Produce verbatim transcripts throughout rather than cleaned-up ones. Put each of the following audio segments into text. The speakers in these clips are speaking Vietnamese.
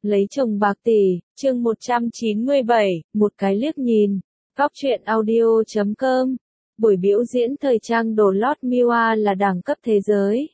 Lấy chồng bạc tỷ, chương một trăm chín mươi bảy, một cái liếc nhìn. Góc truyện audio chấm com. Buổi biểu diễn thời trang đồ lót Miwa là đẳng cấp thế giới.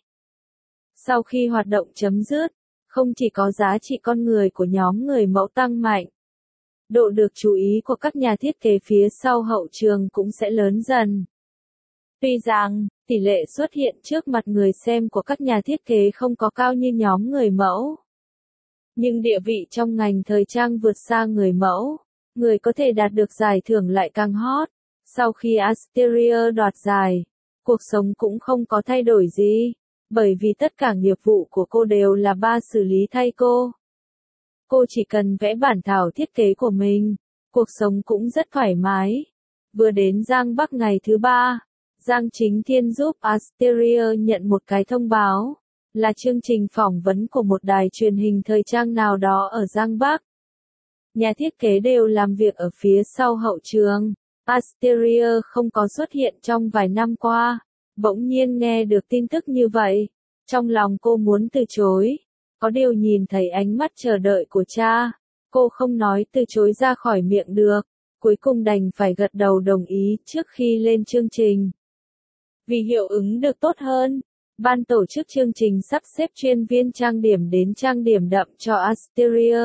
Sau khi hoạt động chấm dứt, không chỉ có giá trị con người của nhóm người mẫu tăng mạnh, độ được chú ý của các nhà thiết kế phía sau hậu trường cũng sẽ lớn dần. Tuy rằng, tỷ lệ xuất hiện trước mặt người xem của các nhà thiết kế không có cao như nhóm người mẫu, nhưng địa vị trong ngành thời trang vượt xa người mẫu, người có thể đạt được giải thưởng lại càng hot. Sau khi Asteria đoạt giải, cuộc sống cũng không có thay đổi gì, bởi vì tất cả nghiệp vụ của cô đều là ba xử lý thay cô. Cô chỉ cần vẽ bản thảo thiết kế của mình, cuộc sống cũng rất thoải mái. Vừa đến Giang Bắc ngày thứ ba, Giang Chính Thiên giúp Asteria nhận một cái thông báo, là chương trình phỏng vấn của một đài truyền hình thời trang nào đó ở Giang Bắc. Nhà thiết kế đều làm việc ở phía sau hậu trường. Asteria không có xuất hiện trong vài năm qua, bỗng nhiên nghe được tin tức như vậy. Trong lòng cô muốn từ chối, có điều nhìn thấy ánh mắt chờ đợi của cha, cô không nói từ chối ra khỏi miệng được, cuối cùng đành phải gật đầu đồng ý trước khi lên chương trình. Vì hiệu ứng được tốt hơn, ban tổ chức chương trình sắp xếp chuyên viên trang điểm đến trang điểm đậm cho Asteria.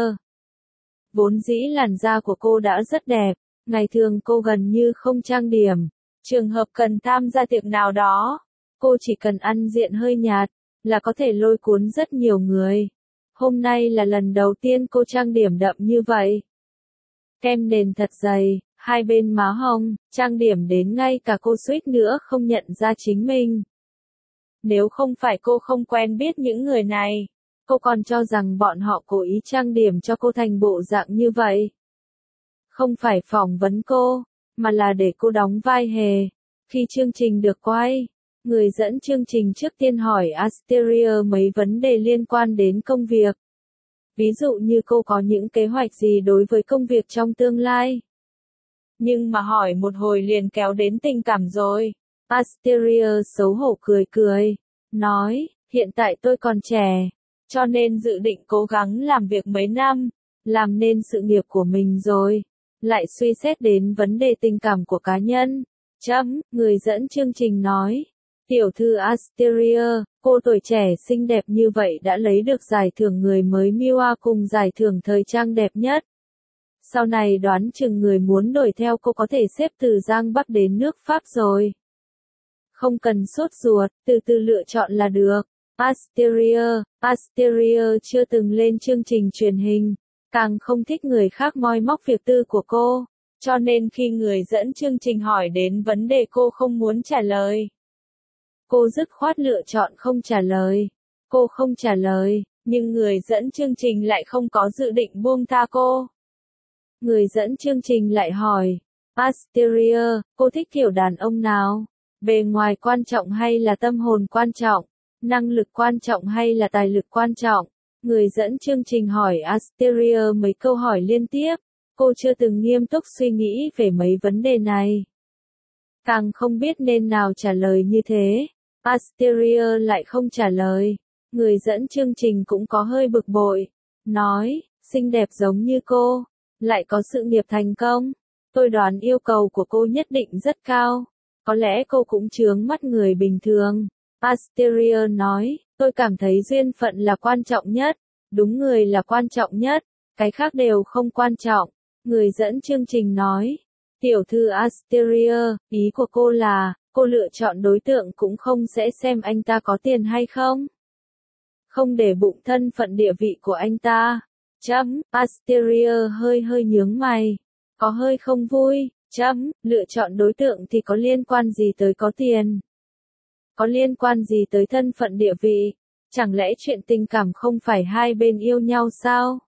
Vốn dĩ làn da của cô đã rất đẹp, ngày thường cô gần như không trang điểm. Trường hợp cần tham gia tiệc nào đó, cô chỉ cần ăn diện hơi nhạt, là có thể lôi cuốn rất nhiều người. Hôm nay là lần đầu tiên cô trang điểm đậm như vậy. Kem nền thật dày, hai bên má hồng, trang điểm đến ngay cả cô suýt nữa không nhận ra chính mình. Nếu không phải cô không quen biết những người này, cô còn cho rằng bọn họ cố ý trang điểm cho cô thành bộ dạng như vậy. Không phải phỏng vấn cô, mà là để cô đóng vai hề. Khi chương trình được quay, người dẫn chương trình trước tiên hỏi Asteria mấy vấn đề liên quan đến công việc. Ví dụ như cô có những kế hoạch gì đối với công việc trong tương lai. Nhưng mà hỏi một hồi liền kéo đến tình cảm rồi. Asteria xấu hổ cười cười, nói, hiện tại tôi còn trẻ, cho nên dự định cố gắng làm việc mấy năm, làm nên sự nghiệp của mình rồi. Lại suy xét đến vấn đề tình cảm của cá nhân. Chấm, người dẫn chương trình nói. Tiểu thư Asteria, cô tuổi trẻ xinh đẹp như vậy đã lấy được giải thưởng người mới Miwa cùng giải thưởng thời trang đẹp nhất. Sau này đoán chừng người muốn đuổi theo cô có thể xếp từ Giang Bắc đến nước Pháp rồi. Không cần sốt ruột, từ từ lựa chọn là được. Asteria, Asteria chưa từng lên chương trình truyền hình, càng không thích người khác moi móc việc tư của cô, cho nên khi người dẫn chương trình hỏi đến vấn đề cô không muốn trả lời. Cô dứt khoát lựa chọn không trả lời. Cô không trả lời, nhưng người dẫn chương trình lại không có dự định buông tha cô. Người dẫn chương trình lại hỏi, Asteria, cô thích kiểu đàn ông nào? Bề ngoài quan trọng hay là tâm hồn quan trọng? Năng lực quan trọng hay là tài lực quan trọng? Người dẫn chương trình hỏi Asteria mấy câu hỏi liên tiếp, cô chưa từng nghiêm túc suy nghĩ về mấy vấn đề này. Càng không biết nên nào trả lời như thế. Asteria lại không trả lời. Người dẫn chương trình cũng có hơi bực bội. Nói, xinh đẹp giống như cô, lại có sự nghiệp thành công. Tôi đoán yêu cầu của cô nhất định rất cao. Có lẽ cô cũng chướng mắt người bình thường. Asteria nói, tôi cảm thấy duyên phận là quan trọng nhất. Đúng người là quan trọng nhất. Cái khác đều không quan trọng. Người dẫn chương trình nói. Tiểu thư Asteria, ý của cô là, cô lựa chọn đối tượng cũng không sẽ xem anh ta có tiền hay không. Không để bụng thân phận địa vị của anh ta. Chấm, Asteria hơi hơi nhướng mày. Có hơi không vui. Chấm, lựa chọn đối tượng thì có liên quan gì tới có tiền? Có liên quan gì tới thân phận địa vị? Chẳng lẽ chuyện tình cảm không phải hai bên yêu nhau sao?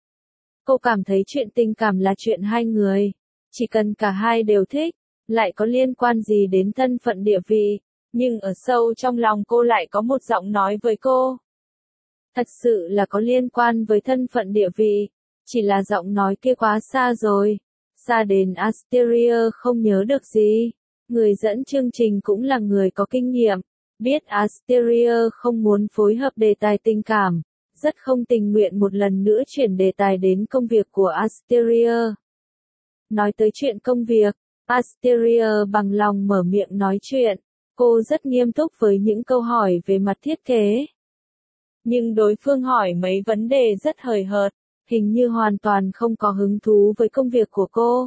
Cô cảm thấy chuyện tình cảm là chuyện hai người. Chỉ cần cả hai đều thích, lại có liên quan gì đến thân phận địa vị? Nhưng ở sâu trong lòng cô lại có một giọng nói với cô. Thật sự là có liên quan với thân phận địa vị. Chỉ là giọng nói kia quá xa rồi. Xa đến Asteria không nhớ được gì. Người dẫn chương trình cũng là người có kinh nghiệm. Biết Asteria không muốn phối hợp đề tài tình cảm, rất không tình nguyện một lần nữa chuyển đề tài đến công việc của Asteria. Nói tới chuyện công việc, Asteria bằng lòng mở miệng nói chuyện, cô rất nghiêm túc với những câu hỏi về mặt thiết kế. Nhưng đối phương hỏi mấy vấn đề rất hời hợt, hình như hoàn toàn không có hứng thú với công việc của cô.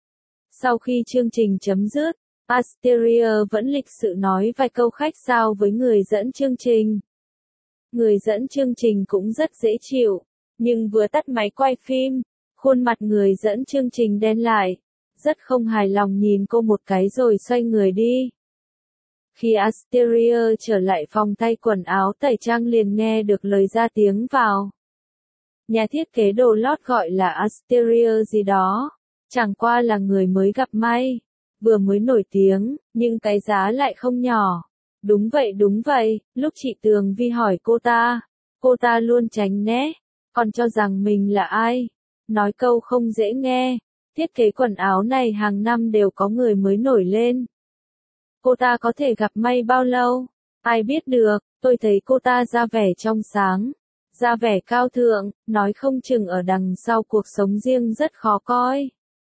Sau khi chương trình chấm dứt, Asteria vẫn lịch sự nói vài câu khách sáo với người dẫn chương trình. Người dẫn chương trình cũng rất dễ chịu, nhưng vừa tắt máy quay phim, khuôn mặt người dẫn chương trình đen lại, rất không hài lòng nhìn cô một cái rồi xoay người đi. Khi Asteria trở lại phòng thay quần áo tẩy trang liền nghe được lời ra tiếng vào. Nhà thiết kế đồ lót gọi là Asteria gì đó, chẳng qua là người mới gặp may, vừa mới nổi tiếng, nhưng cái giá lại không nhỏ. Đúng vậy đúng vậy, lúc chị Tường Vi hỏi cô ta, cô ta luôn tránh né, còn cho rằng mình là ai. Nói câu không dễ nghe, thiết kế quần áo này hàng năm đều có người mới nổi lên. Cô ta có thể gặp may bao lâu? Ai biết được, tôi thấy cô ta ra vẻ trong sáng, ra vẻ cao thượng, nói không chừng ở đằng sau cuộc sống riêng rất khó coi.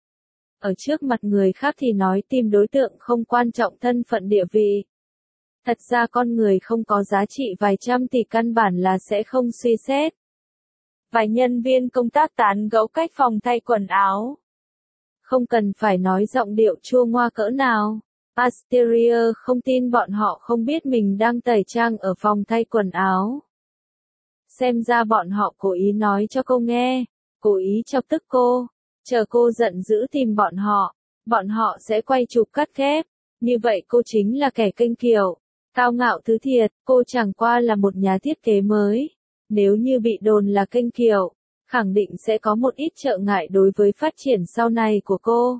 Ở trước mặt người khác thì nói tìm đối tượng không quan trọng thân phận địa vị. Thật ra con người không có giá trị vài trăm thì căn bản là sẽ không suy xét. Vài nhân viên công tác tán gẫu cách phòng thay quần áo. Không cần phải nói giọng điệu chua ngoa cỡ nào. Asteria không tin bọn họ không biết mình đang tẩy trang ở phòng thay quần áo. Xem ra bọn họ cố ý nói cho cô nghe, cố ý chọc tức cô, chờ cô giận dữ tìm bọn họ, bọn họ sẽ quay chụp cắt ghép, như vậy cô chính là kẻ kênh kiều, cao ngạo thứ thiệt, cô chẳng qua là một nhà thiết kế mới, nếu như bị đồn là kênh kiều, khẳng định sẽ có một ít trở ngại đối với phát triển sau này của cô.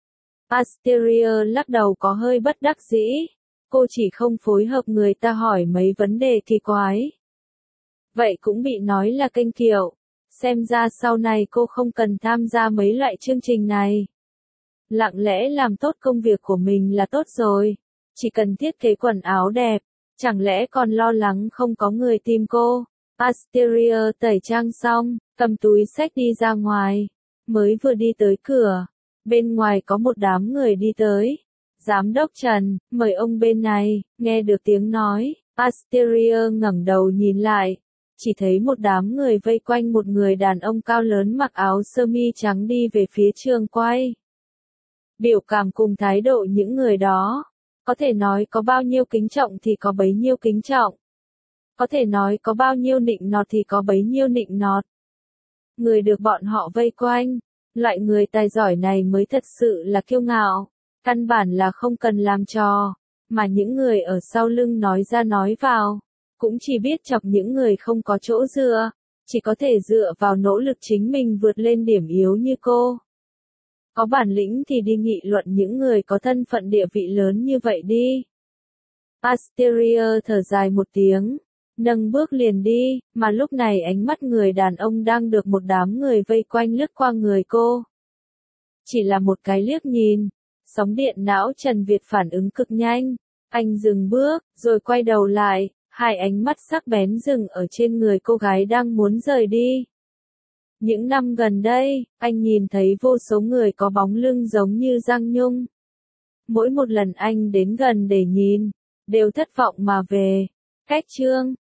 Asteria lắc đầu có hơi bất đắc dĩ, cô chỉ không phối hợp người ta hỏi mấy vấn đề kỳ quái. Vậy cũng bị nói là kênh kiều, xem ra sau này cô không cần tham gia mấy loại chương trình này. Lặng lẽ làm tốt công việc của mình là tốt rồi, chỉ cần thiết kế quần áo đẹp, chẳng lẽ còn lo lắng không có người tìm cô. Asteria tẩy trang xong, cầm túi xách đi ra ngoài, mới vừa đi tới cửa, bên ngoài có một đám người đi tới. Giám đốc Trần, mời ông bên này, nghe được tiếng nói, Asteria ngẩng đầu nhìn lại, chỉ thấy một đám người vây quanh một người đàn ông cao lớn mặc áo sơ mi trắng đi về phía trường quay. Biểu cảm cùng thái độ những người đó, có thể nói có bao nhiêu kính trọng thì có bấy nhiêu kính trọng. Có thể nói có bao nhiêu nịnh nọt thì có bấy nhiêu nịnh nọt. Người được bọn họ vây quanh, loại người tài giỏi này mới thật sự là kiêu ngạo, căn bản là không cần làm trò, mà những người ở sau lưng nói ra nói vào, cũng chỉ biết chọc những người không có chỗ dựa, chỉ có thể dựa vào nỗ lực chính mình vượt lên điểm yếu như cô. Có bản lĩnh thì đi nghị luận những người có thân phận địa vị lớn như vậy đi. Asteria thở dài một tiếng, nâng bước liền đi, mà lúc này ánh mắt người đàn ông đang được một đám người vây quanh lướt qua người cô. Chỉ là một cái liếc nhìn, sóng điện não Trần Việt phản ứng cực nhanh, anh dừng bước, rồi quay đầu lại, hai ánh mắt sắc bén dừng ở trên người cô gái đang muốn rời đi. Những năm gần đây, anh nhìn thấy vô số người có bóng lưng giống như Giang Nhung. Mỗi một lần anh đến gần để nhìn, đều thất vọng mà về. Cách chương